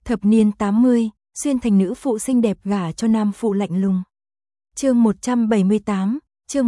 Thập niên 80, xuyên thành nữ phụ xinh đẹp gả cho nam phụ lạnh lùng. Chương 178, chương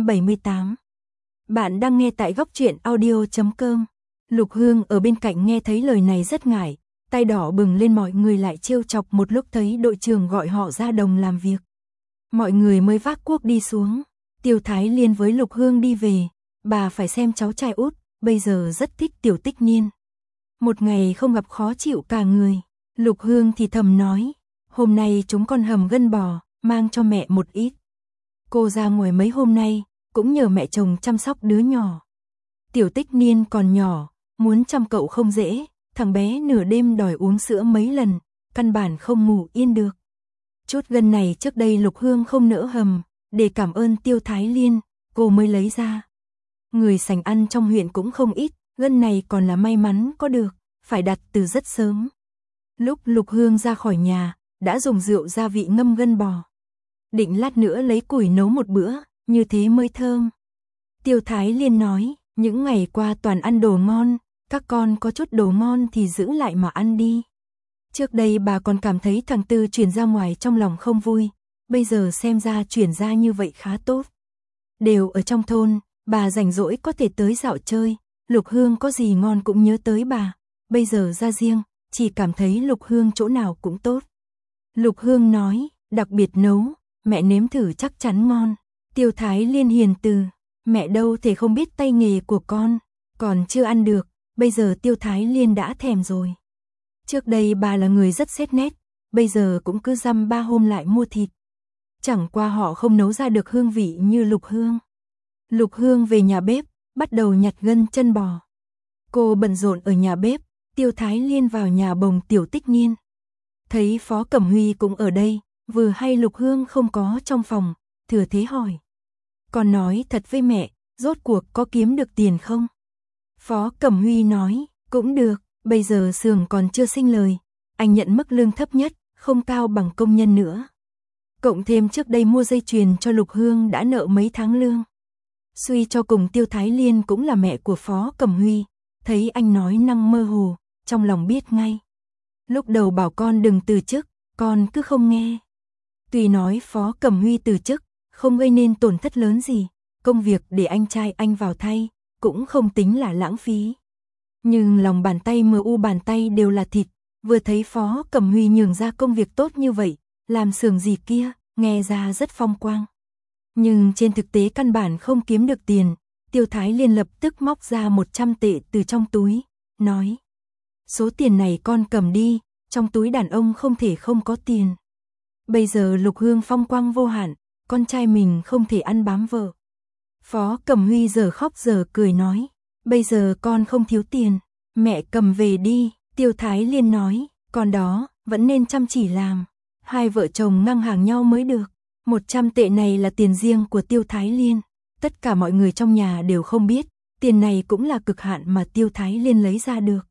178. Bạn đang nghe tại góc truyện audio.com. Lục Hương ở bên cạnh nghe thấy lời này rất ngại, tay đỏ bừng lên, mọi người lại trêu chọc một lúc thấy đội trưởng gọi họ ra đồng làm việc. Mọi người mới vác cuốc đi xuống. Tiêu Thái Liên với Lục Hương đi về, bà phải xem cháu trai út, bây giờ rất thích Tiểu Tích Niên. Một ngày không gặp khó chịu cả người. Lục Hương thì thầm nói, hôm nay chúng con hầm gân bò, mang cho mẹ một ít. Cô ra ngoài mấy hôm nay, cũng nhờ mẹ chồng chăm sóc đứa nhỏ. Tiểu Tích Niên còn nhỏ, muốn chăm cậu không dễ, thằng bé nửa đêm đòi uống sữa mấy lần, căn bản không ngủ yên được. Chút gân này trước đây Lục Hương không nỡ hầm, để cảm ơn Tiêu Thái Liên, cô mới lấy ra. Người sành ăn trong huyện cũng không ít, gân này còn là may mắn có được, phải đặt từ rất sớm. Lúc Lục Hương ra khỏi nhà, đã dùng rượu gia vị ngâm gân bò. Định lát nữa lấy củi nấu một bữa, như thế mới thơm. Tiêu Thái Liên nói, những ngày qua toàn ăn đồ ngon, các con có chút đồ ngon thì giữ lại mà ăn đi. Trước đây bà còn cảm thấy thằng Tư chuyển ra ngoài trong lòng không vui, bây giờ xem ra chuyển ra như vậy khá tốt. Đều ở trong thôn, bà rảnh rỗi có thể tới dạo chơi, Lục Hương có gì ngon cũng nhớ tới bà, bây giờ ra riêng, chỉ cảm thấy Lục Hương chỗ nào cũng tốt. Lục Hương nói, đặc biệt nấu, mẹ nếm thử chắc chắn ngon. Tiêu Thái Liên hiền từ, mẹ đâu thể không biết tay nghề của con, còn chưa ăn được, bây giờ Tiêu Thái Liên đã thèm rồi. Trước đây bà là người rất xét nét, bây giờ cũng cứ dăm ba hôm lại mua thịt. Chẳng qua họ không nấu ra được hương vị như Lục Hương. Lục Hương về nhà bếp, bắt đầu nhặt gân chân bò. Cô bận rộn ở nhà bếp, Tiêu Thái Liên vào nhà bồng Tiểu Tích Niên. Thấy Phó Cẩm Huy cũng ở đây, vừa hay Lục Hương không có trong phòng, thừa thế hỏi. Con nói thật với mẹ, rốt cuộc có kiếm được tiền không? Phó Cẩm Huy nói, cũng được, bây giờ xưởng còn chưa sinh lời, anh nhận mức lương thấp nhất, không cao bằng công nhân nữa. Cộng thêm trước đây mua dây chuyền cho Lục Hương đã nợ mấy tháng lương. Suy cho cùng Tiêu Thái Liên cũng là mẹ của Phó Cẩm Huy, thấy anh nói năng mơ hồ, trong lòng biết ngay. Lúc đầu bảo con đừng từ chức, con cứ không nghe. Tuy nói Phó Cẩm Huy từ chức, không gây nên tổn thất lớn gì, công việc để anh trai anh vào thay, cũng không tính là lãng phí. Nhưng lòng bàn tay MU bàn tay đều là thịt, vừa thấy Phó Cẩm Huy nhường ra công việc tốt như vậy, làm xưởng gì kia, nghe ra rất phong quang. Nhưng trên thực tế căn bản không kiếm được tiền, Tiêu Thái Liên lập tức móc ra 100 tệ từ trong túi, nói. Số tiền này con cầm đi, trong túi đàn ông không thể không có tiền. Bây giờ Lục Hương phong quang vô hạn, con trai mình không thể ăn bám vợ. Phó Cẩm Huy giờ khóc giờ cười nói, bây giờ con không thiếu tiền, mẹ cầm về đi. Tiêu Thái Liên nói, con đó, vẫn nên chăm chỉ làm, hai vợ chồng ngang hàng nhau mới được. 100 tệ này là tiền riêng của Tiêu Thái Liên, tất cả mọi người trong nhà đều không biết, tiền này cũng là cực hạn mà Tiêu Thái Liên lấy ra được.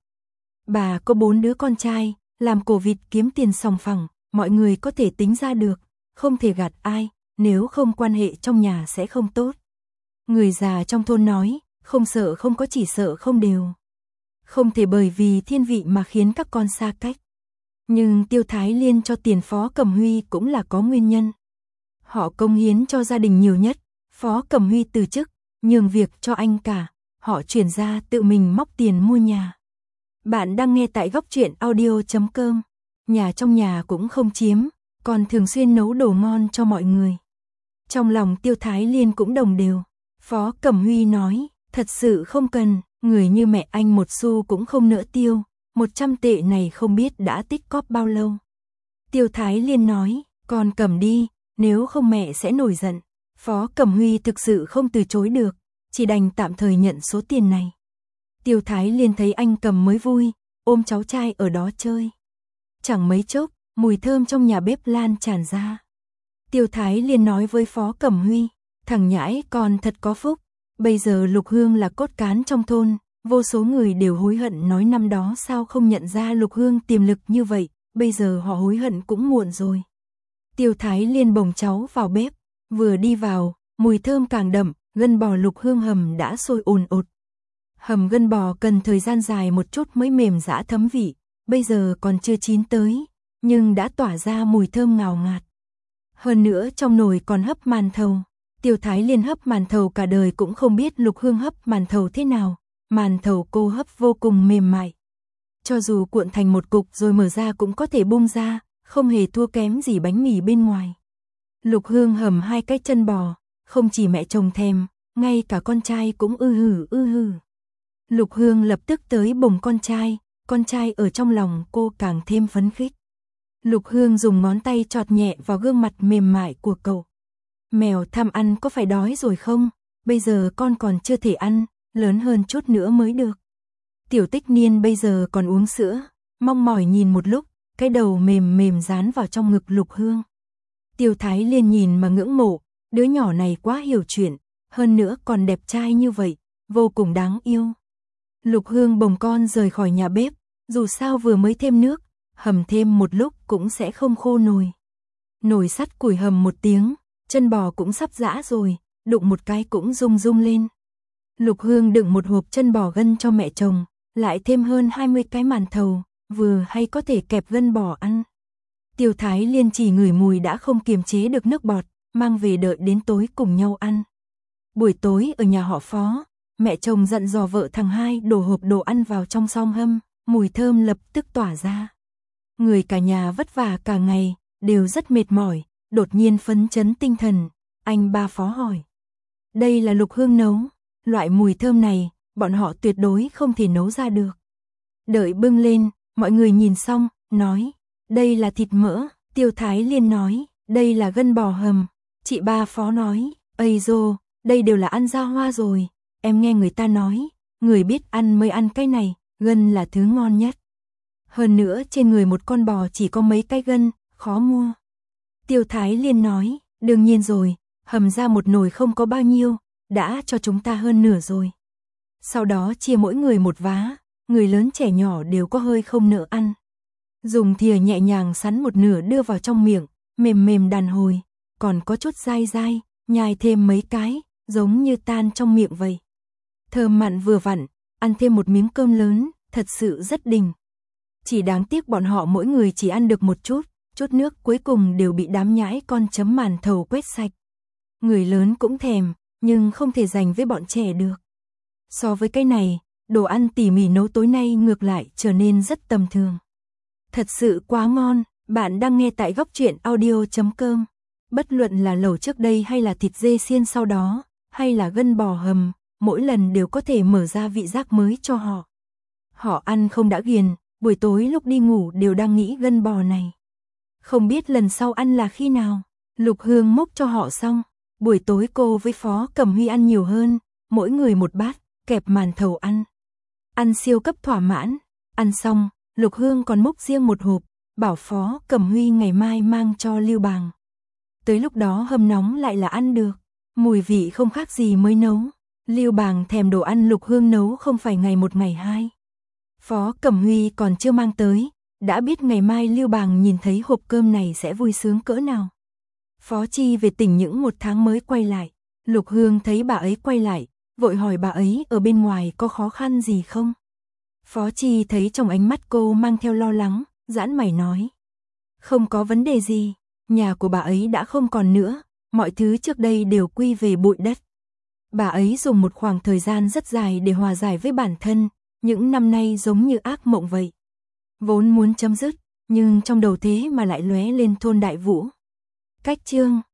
Bà có 4 đứa con trai, làm cổ vịt kiếm tiền sòng phẳng, mọi người có thể tính ra được, không thể gạt ai, nếu không quan hệ trong nhà sẽ không tốt. Người già trong thôn nói, không sợ không có chỉ sợ không đều. Không thể bởi vì thiên vị mà khiến các con xa cách. Nhưng Tiêu Thái Liên cho tiền Phó Cẩm Huy cũng là có nguyên nhân. Họ cống hiến cho gia đình nhiều nhất, Phó Cẩm Huy từ chức, nhường việc cho anh cả, họ chuyển ra tự mình móc tiền mua nhà. Bạn đang nghe tại góc truyện audio.com. Nhà trong nhà cũng không chiếm, còn thường xuyên nấu đồ ngon cho mọi người. Trong lòng Tiêu Thái Liên cũng đồng đều. Phó Cẩm Huy nói, thật sự không cần, người như mẹ anh một xu cũng không nỡ tiêu, 100 tệ này không biết đã tích cóp bao lâu. Tiêu Thái Liên nói, con cầm đi, nếu không mẹ sẽ nổi giận. Phó Cẩm Huy thực sự không từ chối được, chỉ đành tạm thời nhận số tiền này. Tiêu Thái Liên thấy anh cầm mới vui, ôm cháu trai ở đó chơi. Chẳng mấy chốc, mùi thơm trong nhà bếp lan tràn ra. Tiêu Thái Liên nói với Phó Cẩm Huy, thằng nhãi con thật có phúc, bây giờ Lục Hương là cốt cán trong thôn, vô số người đều hối hận nói năm đó sao không nhận ra Lục Hương tiềm lực như vậy, bây giờ họ hối hận cũng muộn rồi. Tiêu Thái Liên bồng cháu vào bếp, vừa đi vào, mùi thơm càng đậm, gân bò Lục Hương hầm đã sôi ồn ột. Hầm gân bò cần thời gian dài một chút mới mềm giã thấm vị, bây giờ còn chưa chín tới, nhưng đã tỏa ra mùi thơm ngào ngạt. Hơn nữa trong nồi còn hấp màn thầu. Tiêu Thái Liên hấp màn thầu cả đời cũng không biết Lục Hương hấp màn thầu thế nào. Màn thầu cô hấp vô cùng mềm mại. Cho dù cuộn thành một cục rồi mở ra cũng có thể bung ra, không hề thua kém gì bánh mì bên ngoài. Lục Hương hầm 2 cái chân bò, không chỉ mẹ chồng thèm, ngay cả con trai cũng ư hừ. Lục Hương lập tức tới bồng con trai ở trong lòng cô càng thêm phấn khích. Lục Hương dùng ngón tay chọt nhẹ vào gương mặt mềm mại của cậu. Mèo tham ăn có phải đói rồi không? Bây giờ con còn chưa thể ăn, lớn hơn chút nữa mới được. Tiểu Tích Niên bây giờ còn uống sữa, mong mỏi nhìn một lúc, cái đầu mềm mềm dán vào trong ngực Lục Hương. Tiêu Thái Liên nhìn mà ngưỡng mộ, đứa nhỏ này quá hiểu chuyện, hơn nữa còn đẹp trai như vậy, vô cùng đáng yêu. Lục Hương bồng con rời khỏi nhà bếp, dù sao vừa mới thêm nước, hầm thêm một lúc cũng sẽ không khô nồi. Nồi sắt củi hầm một tiếng, chân bò cũng sắp giã rồi, đụng một cái cũng rung rung lên. Lục Hương đựng một hộp chân bò gân cho mẹ chồng, lại thêm hơn 20 cái màn thầu, vừa hay có thể kẹp gân bò ăn. Tiêu Thái Liên chỉ ngửi mùi đã không kiềm chế được nước bọt, mang về đợi đến tối cùng nhau ăn. Buổi tối ở nhà họ Phó, mẹ chồng dặn dò vợ thằng hai đổ hộp đồ ăn vào trong xoong hâm, mùi thơm lập tức tỏa ra. Người cả nhà vất vả cả ngày, đều rất mệt mỏi, đột nhiên phấn chấn tinh thần, anh ba Phó hỏi. Đây là Lục Hương nấu, loại mùi thơm này, bọn họ tuyệt đối không thể nấu ra được. Đợi bưng lên, mọi người nhìn xong, nói, đây là thịt mỡ. Tiêu Thái Liên nói, đây là gân bò hầm. Chị ba Phó nói, ây dô, đây đều là ăn ra hoa rồi. Em nghe người ta nói, người biết ăn mới ăn cái này, gân là thứ ngon nhất. Hơn nữa trên người một con bò chỉ có mấy cái gân, khó mua. Tiêu Thái Liên nói, đương nhiên rồi, hầm ra một nồi không có bao nhiêu, đã cho chúng ta hơn nửa rồi. Sau đó chia mỗi người một vá, người lớn trẻ nhỏ đều có hơi không nỡ ăn. Dùng thìa nhẹ nhàng sắn một nửa đưa vào trong miệng, mềm mềm đàn hồi, còn có chút dai dai, nhai thêm mấy cái, giống như tan trong miệng vậy. Thơm mặn vừa vặn, ăn thêm một miếng cơm lớn, thật sự rất đỉnh. Chỉ đáng tiếc bọn họ mỗi người chỉ ăn được một chút, chút nước cuối cùng đều bị đám nhãi con chấm màn thầu quét sạch. Người lớn cũng thèm, nhưng không thể dành với bọn trẻ được. So với cái này, đồ ăn tỉ mỉ nấu tối nay ngược lại trở nên rất tầm thường. Thật sự quá ngon, bạn đang nghe tại Góc Truyện Audio.com. Bất luận là lẩu trước đây hay là thịt dê xiên sau đó, hay là gân bò hầm, mỗi lần đều có thể mở ra vị giác mới cho họ. Họ ăn không đã ghiền, buổi tối lúc đi ngủ đều đang nghĩ gân bò này. Không biết lần sau ăn là khi nào. Lục Hương múc cho họ xong, buổi tối cô với Phó Cẩm Huy ăn nhiều hơn, mỗi người một bát, kẹp màn thầu ăn. Ăn siêu cấp thỏa mãn, ăn xong, Lục Hương còn múc riêng một hộp, bảo Phó Cẩm Huy ngày mai mang cho Lưu Bàng. Tới lúc đó hâm nóng lại là ăn được, mùi vị không khác gì mới nấu. Lưu Bàng thèm đồ ăn Lục Hương nấu không phải ngày một ngày hai. Phó Cẩm Huy còn chưa mang tới, đã biết ngày mai Lưu Bàng nhìn thấy hộp cơm này sẽ vui sướng cỡ nào. Phó Chi về tỉnh những 1 tháng mới quay lại, Lục Hương thấy bà ấy quay lại, vội hỏi bà ấy ở bên ngoài có khó khăn gì không. Phó Chi thấy trong ánh mắt cô mang theo lo lắng, giãn mày nói. Không có vấn đề gì, nhà của bà ấy đã không còn nữa, mọi thứ trước đây đều quy về bụi đất. Bà ấy dùng một khoảng thời gian rất dài để hòa giải với bản thân, những năm nay giống như ác mộng vậy. Vốn muốn chấm dứt, nhưng trong đầu thế mà lại lóe lên thôn Đại Vũ. Cách chương